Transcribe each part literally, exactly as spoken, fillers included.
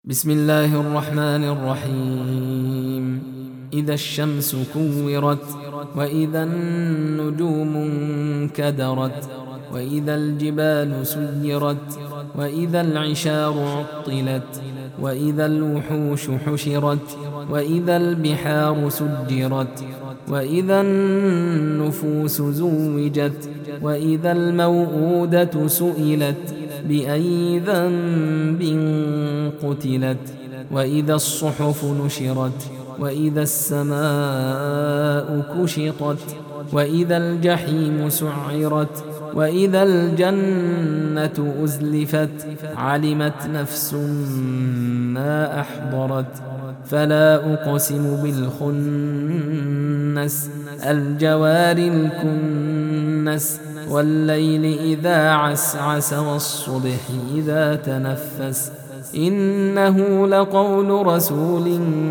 بسم الله الرحمن الرحيم. إذا الشمس كورت، وإذا النجوم انكدرت، وإذا الجبال سيرت، وإذا العشار عطلت، وإذا الوحوش حشرت، وإذا البحار سجرت، وإذا النفوس زوجت، وإذا الموءودة سئلت بأي ذنب قتلت، وإذا الصحف نشرت، وإذا السماء كشطت، وإذا الجحيم سعرت، وإذا الجنة أزلفت، علمت نفس ما أحضرت. فلا أقسم بالخنس، الجوار الكنس، والليل إذا عسعس، والصبح إذا تنفس، إنه لقول رسول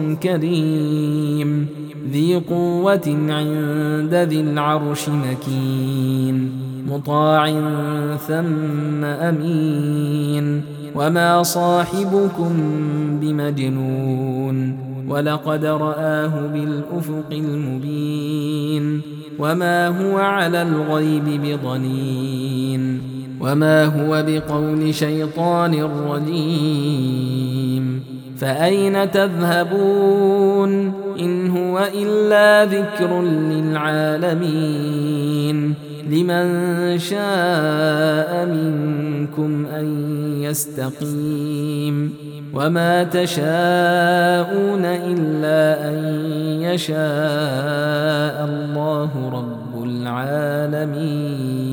كريم ذي قوة عند ذي العرش مكين، مطاع ثم أمين. وما صاحبكم بمجنون، ولقد رآه بالأفق المبين. وما هو على الغيب بضنين، وما هو بقول شيطان رجيم. فأين تذهبون؟ إن هو إلا ذكر للعالمين، لمن شاء منكم أن يستقيم. وما تشاءون إلا أن يشاء الله رب العالمين.